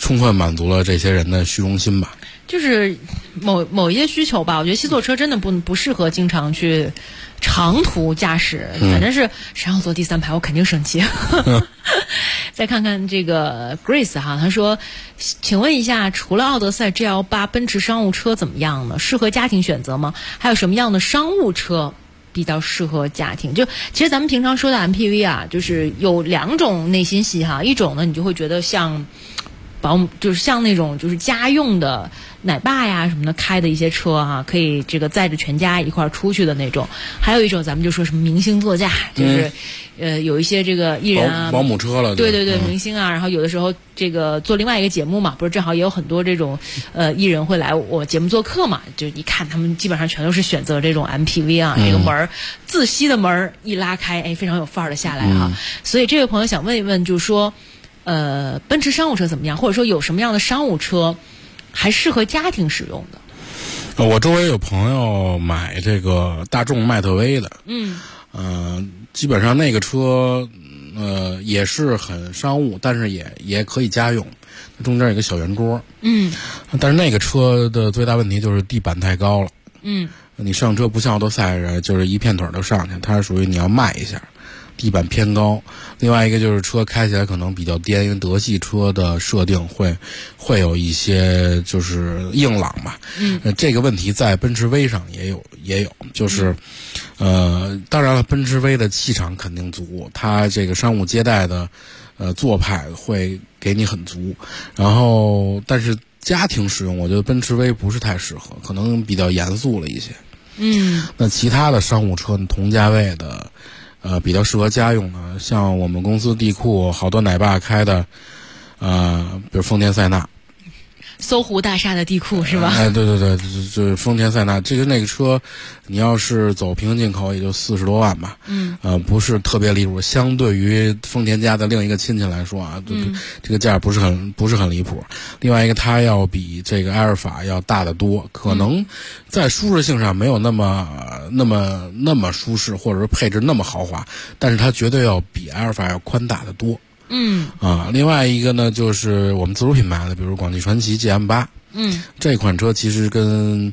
充分满足了这些人的虚荣心吧。 就是某一些需求吧，我觉得七座车真的不适合经常去长途驾驶，反正是谁让我坐第3排，我肯定生气。再看看这个 Grace 哈，他说，请问一下，除了奥德赛 GL8，奔驰商务车怎么样呢？适合家庭选择吗？还有什么样的商务车比较适合家庭？就其实咱们平常说的 MPV 啊，就是有2种内心戏哈，一种呢你就会觉得像就是像那种就是家用的奶爸呀什么的开的一些车哈，可以这个载着全家一块儿出去的那种。还有一种咱们就说什么明星座驾，就是有一些这个艺人啊， 保姆车了， 对，明星啊，然后有的时候这个做另外一个节目嘛，不是正好也有很多这种艺人会来我节目做客嘛，就一看他们基本上全都是选择这种 MPV 啊，这个门自吸的门一拉开，哎，非常有范儿的下来哈。所以这位朋友想问一问，就是说奔驰商务车怎么样，或者说有什么样的商务车还适合家庭使用的？ 我周围有朋友买这个大众迈特威的，基本上那个车也是很商务，但是也可以家用，中间有个小圆桌，但是那个车的最大问题就是地板太高了，你上车不像奥德赛就是一片腿都上去，它是属于你要迈一下，地板偏高。另外一个就是车开起来可能比较颠，因为德系车的设定会有一些就是硬朗嘛。这个问题在奔驰 V 上也有，就是当然了，奔驰 V 的气场肯定足，它这个商务接待的做派会给你很足，然后但是家庭使用我觉得奔驰 V 不是太适合，可能比较严肃了一些。那其他的商务车同价位的比较适合家用的，像我们公司地库好多奶爸开的比如丰田塞纳， 搜狐大厦的地库是吧？ 对，就是丰田塞纳，那个车，你要是走平行进口也就40多万吧，不是特别离谱。相对于丰田家的另一个亲戚来说啊，这个价不是很离谱。另外一个，它要比这个埃尔法要大得多，可能在舒适性上没有那么舒适，或者说配置那么豪华，但是它绝对要比埃尔法要宽大得多。另外一个呢，就是我们自主品牌的，比如广汽传祺 GM8，这款车其实跟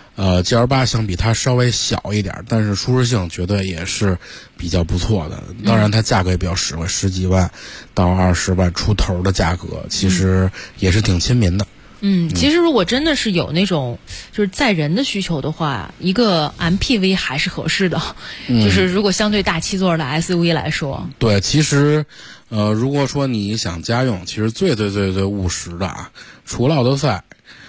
GL8 相比，它稍微小一点，但是舒适性绝对也是比较不错的。当然，它价格也比较实惠，10几万到20万出头的价格，其实也是挺亲民的。 其实如果真的是有那种就是载人的需求的话，一个 MPV 还是合适的，就是如果相对大7座的 SUV 来说。 对，其实如果说你想家用，其实最务实的啊，除了奥德赛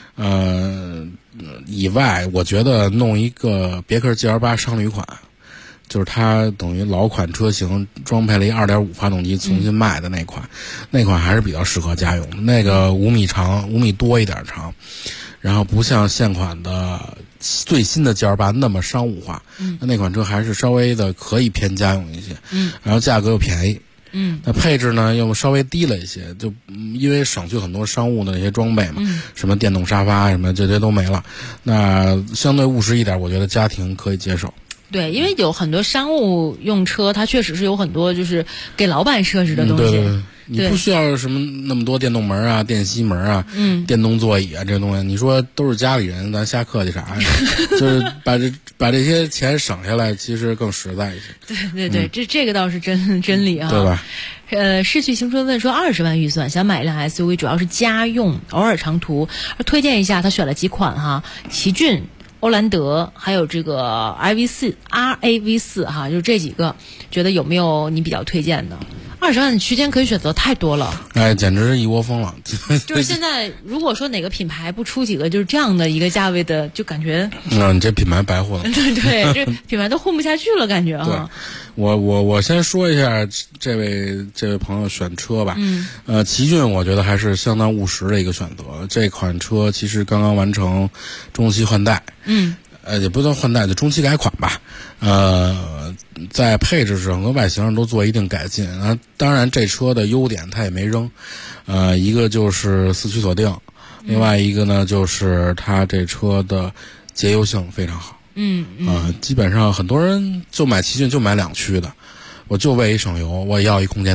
以外，我觉得弄一个别克 GL8 商旅款，就是它等于老款车型装配了一 2.5 发动机重新卖的那款，还是比较适合家用的。那个5米长，5米多一点长，然后不像现款的最新的 GL8 那么商务化，那款车还是稍微的可以偏家用一些，然后价格又便宜。那配置呢又稍微低了一些，就因为省去很多商务的那些装备嘛，什么电动沙发什么这些都没了，那相对务实一点，我觉得家庭可以接受。 对，因为有很多商务用车，它确实是有很多就是给老板设置的东西。 对，你不需要什么那么多电动门啊、电吸门啊、电动座椅啊这东西。你说都是家里人，咱瞎客气啥呀？就是把这些钱省下来，其实更实在一些。 对，这个倒是真理啊， 对吧？ 逝去青春问说20万预算想买一辆 SUV， 主要是家用，偶尔长途，推荐一下。他选了几款哈，奇骏、欧蓝德，还有这个 RAV4 哈，就这几个，觉得有没有你比较推荐的？20万区间可以选择太多了， 简直是一窝蜂了。 就是现在，如果说哪个品牌不出几个就是这样的一个价位的，就感觉你这品牌白混了。 对，这品牌都混不下去了，感觉啊。 对，我先说一下这位朋友选车吧。奇骏我觉得还是相当务实的一个选择。这款车其实刚刚完成中期换代。也不算换代，就中期改款吧。在配置上和外形上都做一定改进。当然这车的优点它也没扔，一个就是4驱锁定，另外一个呢就是它这车的节油性非常好。基本上很多人就买奇骏就买2驱的，我就为省油，我也要一空间大。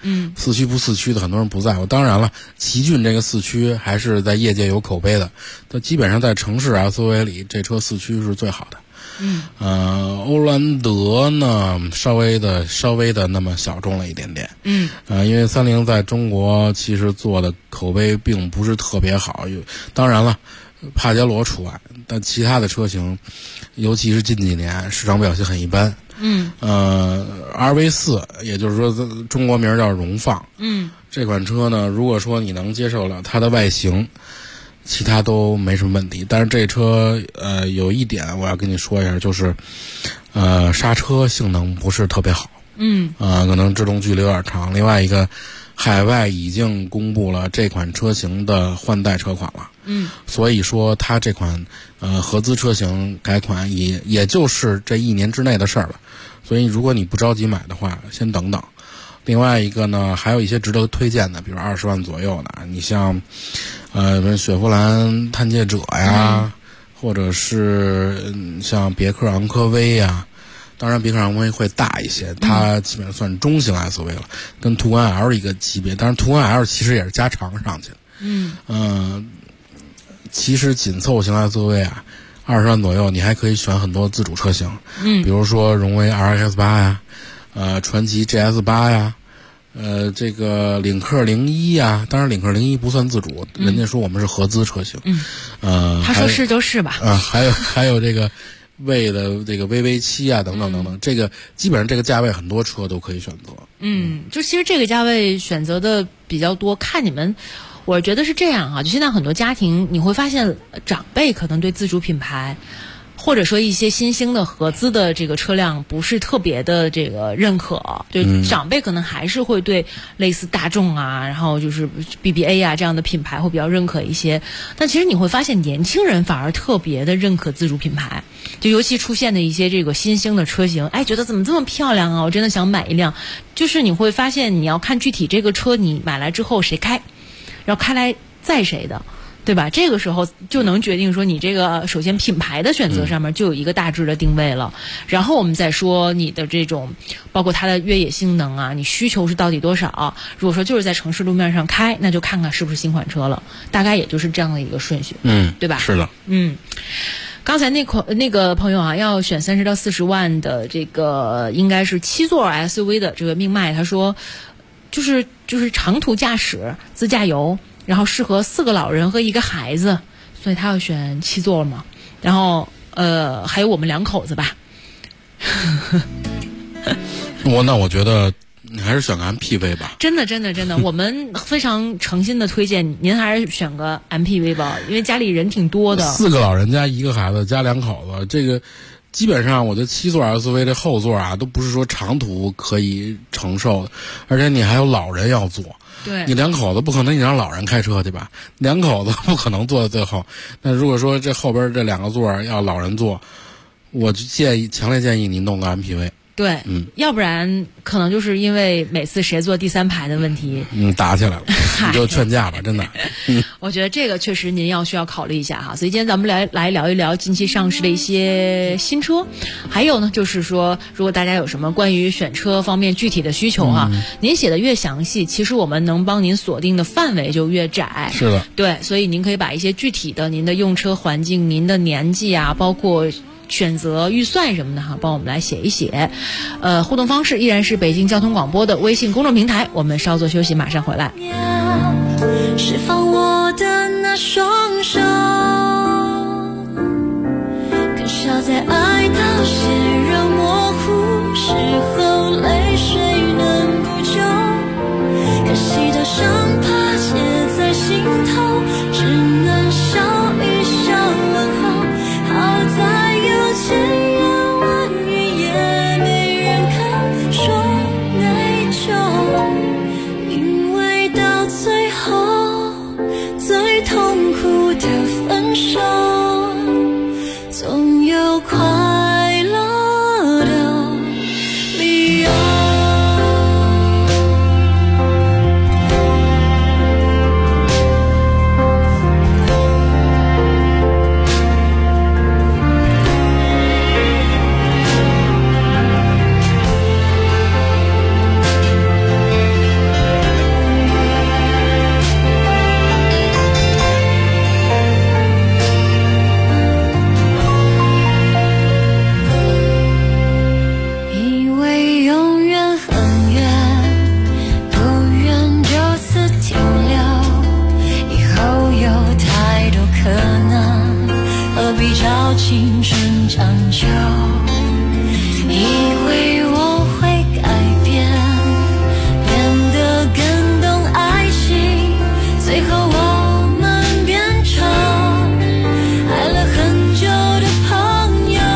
四驱不四驱的很多人不在乎。当然了，奇骏这个四驱还是在业界有口碑的，它基本上在城市 SUV 里这车四驱是最好的。欧蓝德呢稍微的那么小众了一点点。因为30在中国其实做的口碑并不是特别好，当然了，帕杰罗除外，但其他的车型，尤其是近几年市场表现很一般。RV4，也就是说中国名叫荣放。这款车呢，如果说你能接受了它的外形，其他都没什么问题。但是这车有一点我要跟你说一下，就是刹车性能不是特别好。可能制动距离有点长。另外一个，海外已经公布了这款车型的换代车款了。所以说它这款合资车型改款也就是这1年之内的事儿了。所以如果你不着急买的话，先等等。另外一个呢，还有一些值得推荐的，比如20万左右的，你像雪佛兰探界者呀，或者是像别克昂科威呀。当然别克昂科威会大一些，它基本上算中型 SUV 了，跟途观 L 一个级别。但是途观 L 其实也是加长上去的。其实紧凑型 SUV 啊，20万左右你还可以选很多自主车型。比如说荣威 RX8 呀，传祺 GS8 呀，这个领克01呀，当然领克01不算自主，人家说我们是合资车型。 他说是就是吧。 还有这个魏的这个 VV7 啊，等等等等，这个基本上这个价位很多车都可以选择。 就其实这个价位选择的比较多，看你们。我觉得是这样啊，就现在很多家庭你会发现，长辈可能对自主品牌，或者说一些新兴的合资的这个车辆不是特别的这个认可，就长辈可能还是会对类似大众啊，然后就是 BBA 啊这样的品牌会比较认可一些。但其实你会发现，年轻人反而特别的认可自主品牌，就尤其出现的一些这个新兴的车型，觉得怎么这么漂亮啊，我真的想买一辆。就是你会发现，你要看具体这个车你买来之后谁开，然后开来载谁的，对吧？这个时候就能决定说你这个首先品牌的选择上面就有一个大致的定位了。然后我们再说你的这种包括它的越野性能啊，你需求是到底多少。如果说就是在城市路面上开，那就看看是不是新款车了，大概也就是这样的一个顺序。对吧？ 是的。 刚才那个朋友啊，要选30到40万的这个应该是7座 SUV 的这个命脉，他说就是长途驾驶自驾游，然后适合4个老人和1个孩子，所以他要选7座嘛。然后还有我们2口子吧。 那我觉得你还是选个 MPV 吧。 真的，我们非常诚心的推荐您还是选个 MPV 吧，因为家里人挺多的，4 个老人加1个孩子加2口子，这个基本上我觉得7座 SUV 这后座啊，都不是说长途可以承受的，而且你还有老人要坐。 对， 你2口子不可能你让老人开车去吧，2口子不可能坐在最后。那如果说这后边这2个座要老人坐，我就强烈建议你弄个 MPV。 对，要不然可能就是因为每次谁坐第3排的问题， 打起来了，你就劝架吧，真的。 我觉得这个确实您需要考虑一下哈。所以今天咱们来聊一聊近期上市的一些新车，还有呢，就是说如果大家有什么关于选车方面具体的需求哈，您写的越详细，其实我们能帮您锁定的范围就越窄。 是的， 对，所以您可以把一些具体的您的用车环境、您的年纪啊，包括选择预算什么的哈，帮我们来写一写。互动方式依然是北京交通广播的微信公众平台。我们稍作休息，马上回来。 释放我的那双手，可笑在爱到血肉模糊时候，泪水能补救。可惜的伤疤结在心头，只能笑一笑问候。好在有千言万语也没人肯说内疚，因为到最后最痛苦的到青春长久，以为我会改变，变得更懂爱情，最后我们变成爱了很久的朋友。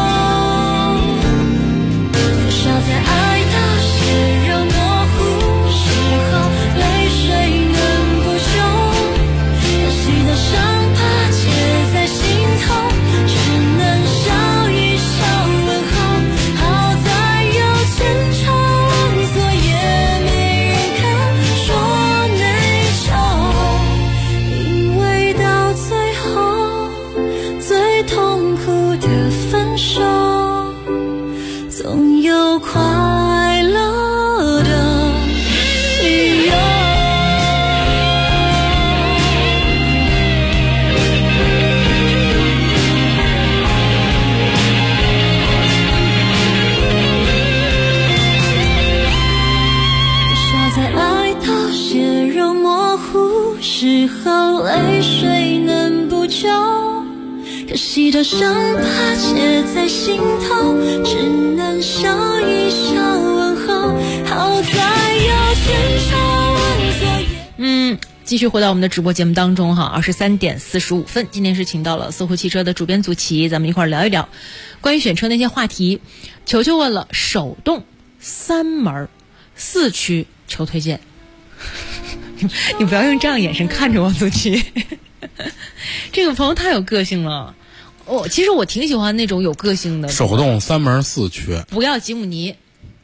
多少在爱到血肉模糊时候，泪水能不休，可惜的伤疤结在心头，只能笑一笑问候。好在有千差万错，也没人肯说内疚，因为到最后最痛苦的分手，总有快乐的理由。多少在爱到血肉模糊时候，泪水能补救，可惜的伤疤结在心头，只能笑一笑问候。好在有千差万错。 继续回到我们的直播节目当中哈，23点45分，今天是请到了搜狐汽车的主编祖奇，咱们一块儿聊一聊关于选车那些话题。球球问了，手动3门4驱求推荐。你不要用这样眼神看着我，祖奇。这个朋友太有个性了。其实我挺喜欢那种有个性的。 手动3门4驱， 不要吉姆尼。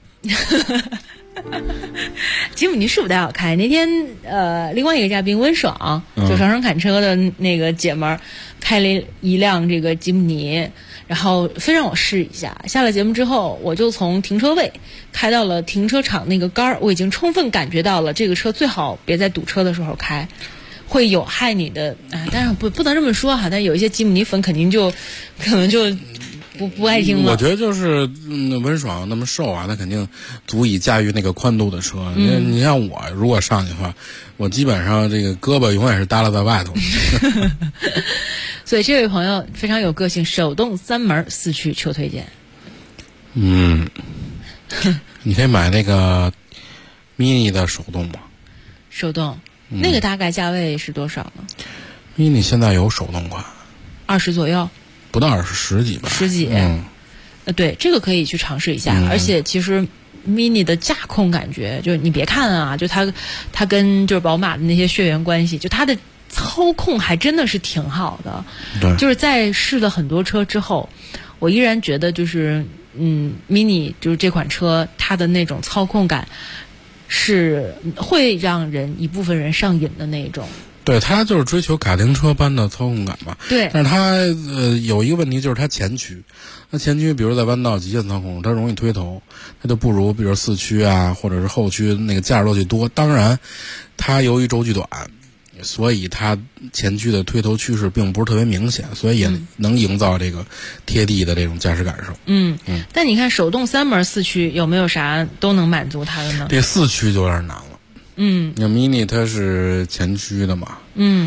吉姆尼是不太好开。那天另外一个嘉宾温爽，就双生砍车的那个姐们儿，开了一辆这个吉姆尼，然后非让我试一下。下了节目之后，我就从停车位开到了停车场那个杆儿，我已经充分感觉到了这个车最好别在堵车的时候开，会有害你的当然不能这么说哈，但有一些吉姆尼粉可能就不爱听了。 我觉得就是温爽那么瘦啊，他肯定足以驾驭那个宽度的车。你像我如果上去的话，我基本上这个胳膊永远是耷拉在外头。 所以这位朋友非常有个性，手动3门4驱求推荐。 你可以买那个 mini 的手动吗？ 手动那个大概价位是多少呢 ？mini 现在有手动款 ，20左右，不到20，十几吧。 十几，对，这个可以去尝试一下。而且其实 mini 的驾控感觉，就是你别看啊，就它跟就是宝马的那些血缘关系，就它的操控还真的是挺好的。 对， 就是在试了很多车之后，我依然觉得就是mini 就是这款车它的那种操控感是会让一部分人上瘾的那种。 对，它就是追求卡丁车般的操控感嘛。 对， 但是它有一个问题，就是它前驱。那前驱比如在弯道极限操控，它容易推头，它就不如比如4驱啊或者是后驱那个驾驶乐趣多。当然它由于轴距短，所以它前驱的推头趋势并不是特别明显，所以也能营造这个贴地的这种驾驶感受。 但你看手动3门4驱有没有啥都能满足它的呢？ 这4驱就有点难了。那 mini 它是前驱的嘛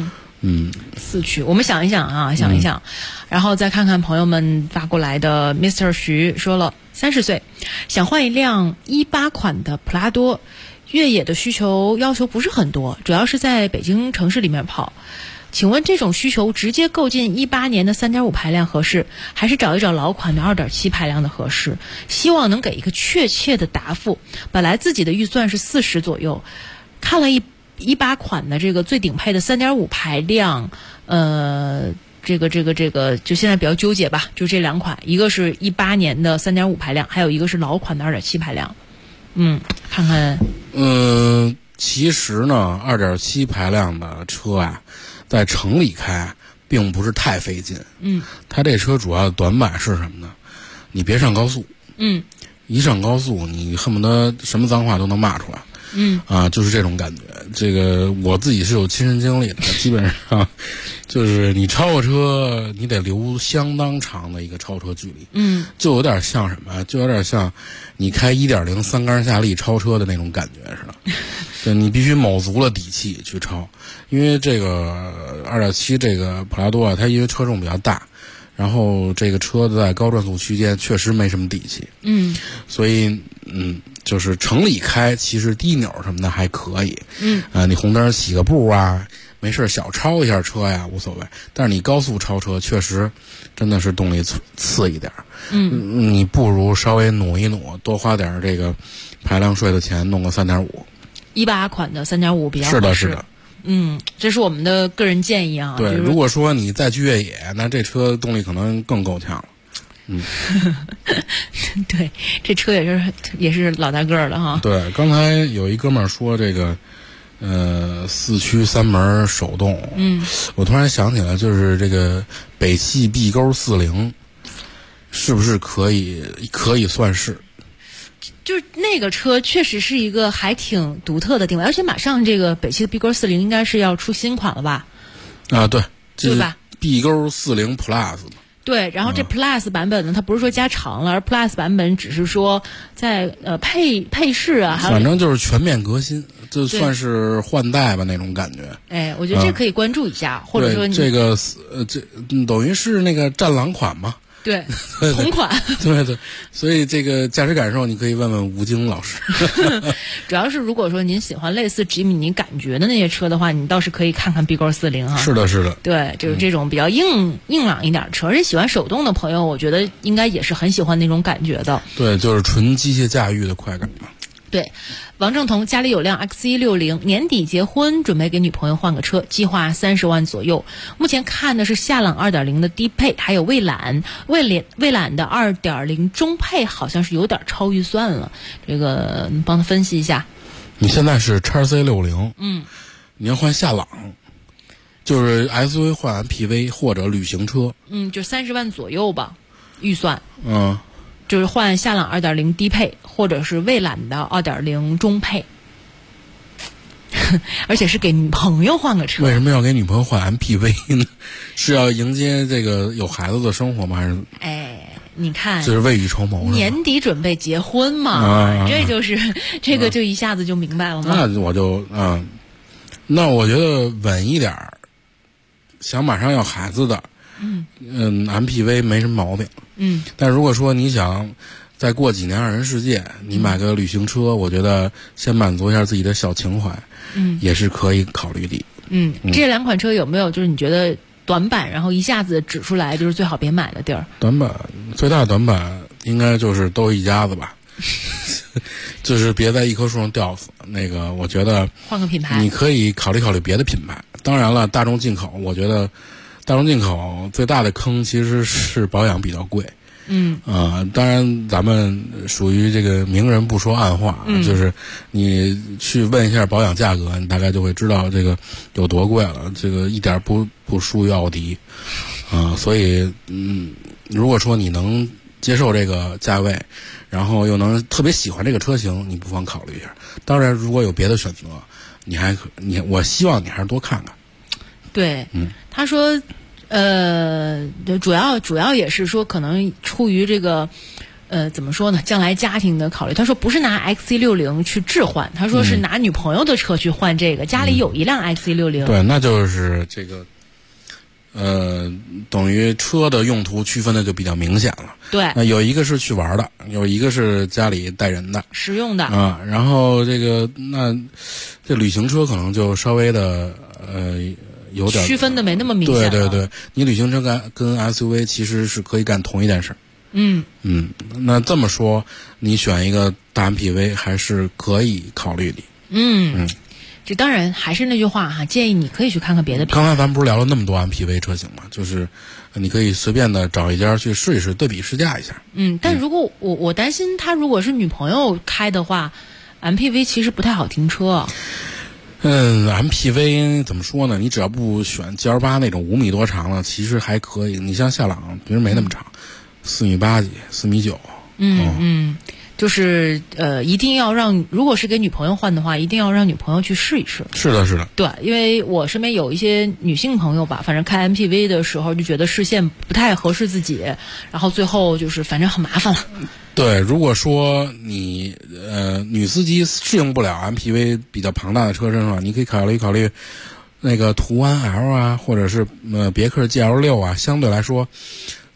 4驱我们想一想啊，然后再看看朋友们发过来的。 Mr. 徐说了，30岁想换一辆18款的普拉多，越野的要求不是很多，主要是在北京城市里面跑。请问这种需求直接购进18年的 3.5 排量合适，还是找一找老款的 2.7 排量的合适？希望能给一个确切的答复。本来自己的预算是40左右，看了18款的这个最顶配的 3.5 排量，这个就现在比较纠结吧，就这2款，一个是18年的 3.5 排量，还有一个是老款的 2.7 排量。看看。 其实呢 2.7 排量的车啊，在城里开并不是太费劲。它这车主要的短板是什么呢？你别上高速。一上高速你恨不得什么脏话都能骂出来。就是这种感觉。这个我自己是有亲身经历的，基本上就是你超个车，你得留相当长的一个超车距离。就有点像什么？就有点像你开 1.0 3缸下力超车的那种感觉似的。对，你必须卯足了底气去超，因为这个2.7这个普拉多啊，它因为车重比较大。 然后这个车在高转速区间确实没什么底气，所以就是城里开其实低扭什么的还可以，你红灯洗个步啊，没事小超一下车呀无所谓，但是你高速超车确实真的是动力次一点，你不如稍微努一努，多花点这个排量税的钱，弄个3.5，18 款的3.5比较合适。 是的。 这是我们的个人建议啊。 对，如果说你再去越野，那这车动力可能更够呛了。 对，这车也是老大个儿了哈。 对，刚才有一哥们儿说这个，4驱3门手动，我突然想起来，就是这个北汽 B 勾40，是不是可以算是？ 就是那个车确实是一个还挺独特的定位，而且马上这个北汽的 B 勾40应该是要出新款了吧？ 啊，对吧 ？B 勾40 Plus。 对，然后这 Plus 版本呢，它不是说加长了，而 Plus 版本只是说在配饰啊，还有反正就是全面革新，就算是换代吧那种感觉。 我觉得这可以关注一下，或者说你这个这等于是那个战狼款嘛。 对，同款。 对，所以这个驾驶感受你可以问问吴京老师。 主要是如果说您喜欢类似吉米尼感觉的那些车的话，你倒是可以看看 B 勾40哈。 是的。 对，就是这种比较硬朗一点的车，而且喜欢手动的朋友，我觉得应该也是很喜欢那种感觉的。 对，就是纯机械驾驭的快感嘛。 对，王正彤家里有辆 XC60，年底结婚，准备给女朋友换个车，计划30万左右。目前看的是夏朗 2.0 的低配，还有蔚揽的 2.0 中配，好像是有点超预算了。这个你帮他分析一下。 你现在是 XC60，你要换夏朗，就是 SUV 换 MPV 或者旅行车， 就30万左右吧，预算。就是换夏朗 2.0 低配，或者是蔚揽的 2.0 中配，而且是给女朋友换个车。 为什么要给女朋友换 MPV 呢？是要迎接这个有孩子的生活吗？还是？ 你看， 就是未雨绸缪。 年底准备结婚嘛，这就是这个就一下子就明白了吗？ 那我就那我觉得稳一点，想马上要孩子的。MPV 没什么毛病。但如果说你想再过几年二人世界，你买个旅行车，我觉得先满足一下自己的小情怀，也是可以考虑的。 这两款车有没有就是你觉得短板，然后一下子指出来就是最好别买的地儿？ 短板最大的短板应该就是都一家子吧。就是别在一棵树上吊死。那个，我觉得换个品牌， 你可以考虑别的品牌。当然了，大众进口，我觉得大众进口最大的坑其实是保养比较贵。当然咱们属于这个明人不说暗话，就是你去问一下保养价格，你大概就会知道这个有多贵了。这个一点不输于奥迪，所以如果说你能接受这个价位，然后又能特别喜欢这个车型，你不妨考虑一下。当然，如果有别的选择，我希望你还是多看看。 对，他说。主要也是说，可能出于这个，怎么说呢？将来家庭的考虑。他说不是拿 XC60 去置换，他说是拿女朋友的车去换这个。家里有一辆 XC60。 对，那就是这个，等于车的用途区分的就比较明显了。 对， 那有一个是去玩的，有一个是家里带人的， 实用的啊。然后这旅行车可能就稍微的有点区分的没那么明显了。 对，你旅行车跟 SUV 其实是可以干同一件事。那这么说，你选一个大 MPV 还是可以考虑的。 这当然还是那句话哈，建议你可以去看看别的品牌。 刚才咱们不是聊了那么多 MPV 车型吗？就是你可以随便的找一家去试一试，对比试驾一下。 但如果我担心他如果是女朋友开的话，MPV 其实不太好停车。 MPV 怎么说呢？你只要不选 GL8 那种5米多长的，其实还可以。你像夏朗，其实没那么长，4米8几，4米9。 就是一定要如果是给女朋友换的话，一定要让女朋友去试一试。 是的。 对，因为我身边有一些女性朋友吧，反正开 MPV 的时候就觉得视线不太合适自己，然后最后就是反正很麻烦了。 对，如果说你女司机适应不了 MPV 比较庞大的车身的话，你可以考虑那个途安 L 啊，或者是别克 GL6 啊，相对来说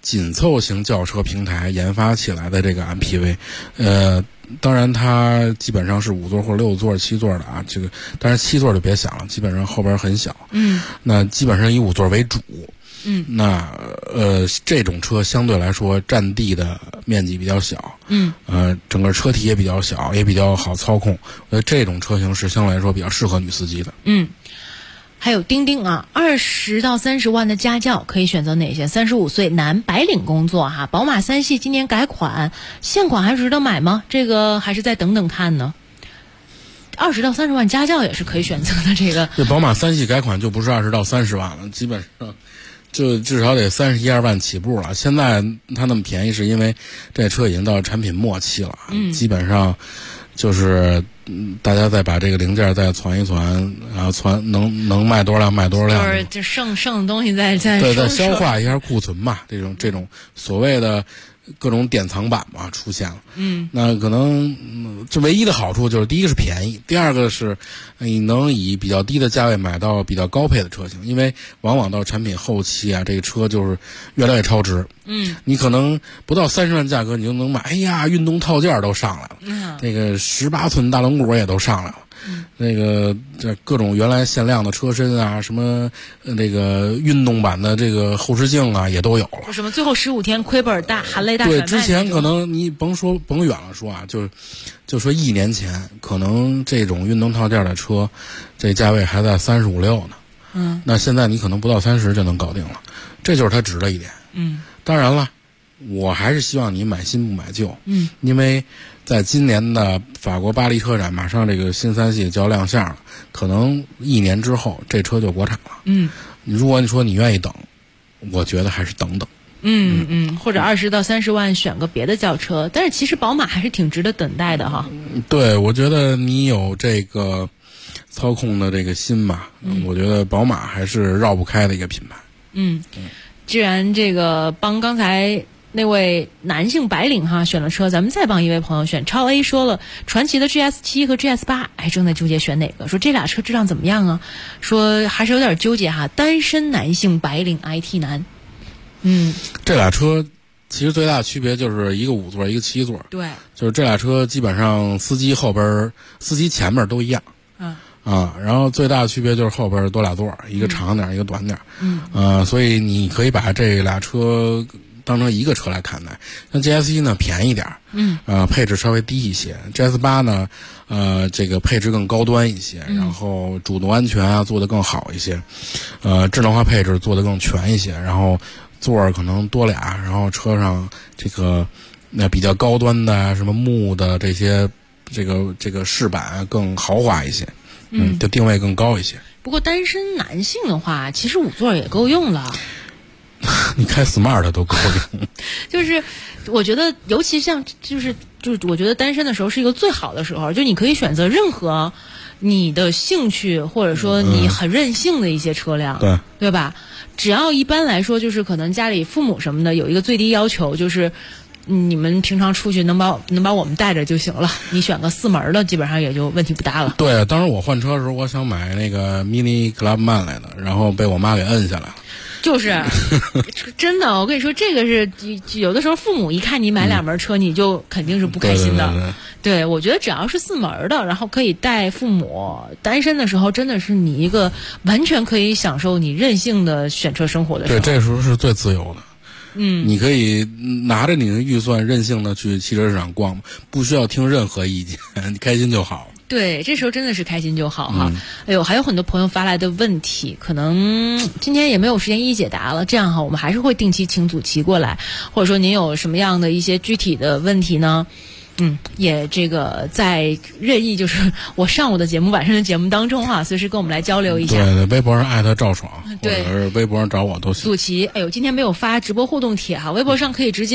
紧凑型轿车平台研发起来的这个 MPV，当然它基本上是5座或者6座、7座的啊，这个当然7座就别想了，基本上后边很小，那基本上以5座为主。那这种车相对来说占地的面积比较小，整个车体也比较小，也比较好操控，这种车型是相对来说比较适合女司机的。 还有钉钉啊，20到30万的家轿可以选择哪些？35岁男白领工作哈，宝马3系今年改款，现款还值得买吗？这个还是再等等看呢。20到30万家轿也是可以选择的，这宝马3系改款就不是20到30万了，基本上就至少得31、2万起步了。现在它那么便宜，是因为这车已经到产品末期了，基本上就是大家再把这个零件再攒一攒，然后能卖多少辆卖多少辆， 就是就剩的东西再消化一下库存嘛。这种所谓的各种典藏版嘛出现了。那可能这唯一的好处就是第一个是便宜，第二个是你能以比较低的价位买到比较高配的车型，因为往往到产品后期啊，这个车就是越来越超值。你可能不到30万价格你就能买，哎呀，运动套件都上来了，这个18寸大轮毂也都上来了。那个这各种原来限量的车身啊，什么那个运动版的这个后视镜啊也都有了。 什么最后15天亏本大含泪大对，之前可能你甭远了说啊，就说1年前可能这种运动套件的车这价位还在35、6呢。那现在你可能不到30就能搞定了，这就是它值了一点。当然了，我还是希望你买新不买旧。因为在今年的法国巴黎车展，马上这个新3系就要亮相了，可能1年之后这车就国产了。如果你说你愿意等，我觉得还是等等。 或者20到30万选个别的轿车，但是其实宝马还是挺值得等待的哈。 对，我觉得你有这个操控的这个心吧，我觉得宝马还是绕不开的一个品牌。 既然这个帮刚才那位男性白领哈选了车，咱们再帮一位朋友选。超 A 说了，传祺的 GS7 和 GS8，正在纠结选哪个，说这俩车质量怎么样啊？说还是有点纠结哈，单身男性白领 IT 男。 这俩车其实最大的区别就是一个5座，一个7座。 对， 就是这俩车基本上司机前面都一样。然后最大的区别就是后边多俩座，一个长点，一个短点。所以你可以把这俩车当成一个车来看待。像 GS1 呢便宜点，配置稍微低一些。GS8 呢，这个配置更高端一些，然后主动安全啊做得更好一些，智能化配置做得更全一些，然后座儿可能多俩，然后车上这个比较高端的什么木的这些这个饰板更豪华一些。就定位更高一些。 不过单身男性的话，其实5座也够用了。 你开 Smart 都够用。 就是我觉得，尤其像就是我觉得单身的时候是一个最好的时候，就你可以选择任何你的兴趣或者说你很任性的一些车辆，对吧？只要一般来说就是可能家里父母什么的有一个最低要求，就是你们平常出去能把我们带着就行了，你选个4门的基本上也就问题不大了。 对，当时我换车的时候我想买那个 Mini Clubman 来的，然后被我妈给摁下来了。就是真的，我跟你说，这个是有的时候父母一看你买2门车，你就肯定是不开心的。对，我觉得只要是4门的，然后可以带父母，单身的时候真的是你一个完全可以享受你任性的选车生活的时候。对，这时候是最自由的。你可以拿着你的预算任性的去汽车市场逛，不需要听任何意见，你开心就好。 对，这时候真的是开心就好哈。哎呦，还有很多朋友发来的问题，可能今天也没有时间一一解答了。这样哈，我们还是会定期请祖奇过来，或者说您有什么样的一些具体的问题呢？也这个在任意就是我上午的节目、晚上的节目当中哈，随时跟我们来交流一下。 对，微博上艾特赵爽， 对， 或者是微博上找我都行。 祖奇，哎呦，今天没有发直播互动帖哈，微博上可以直接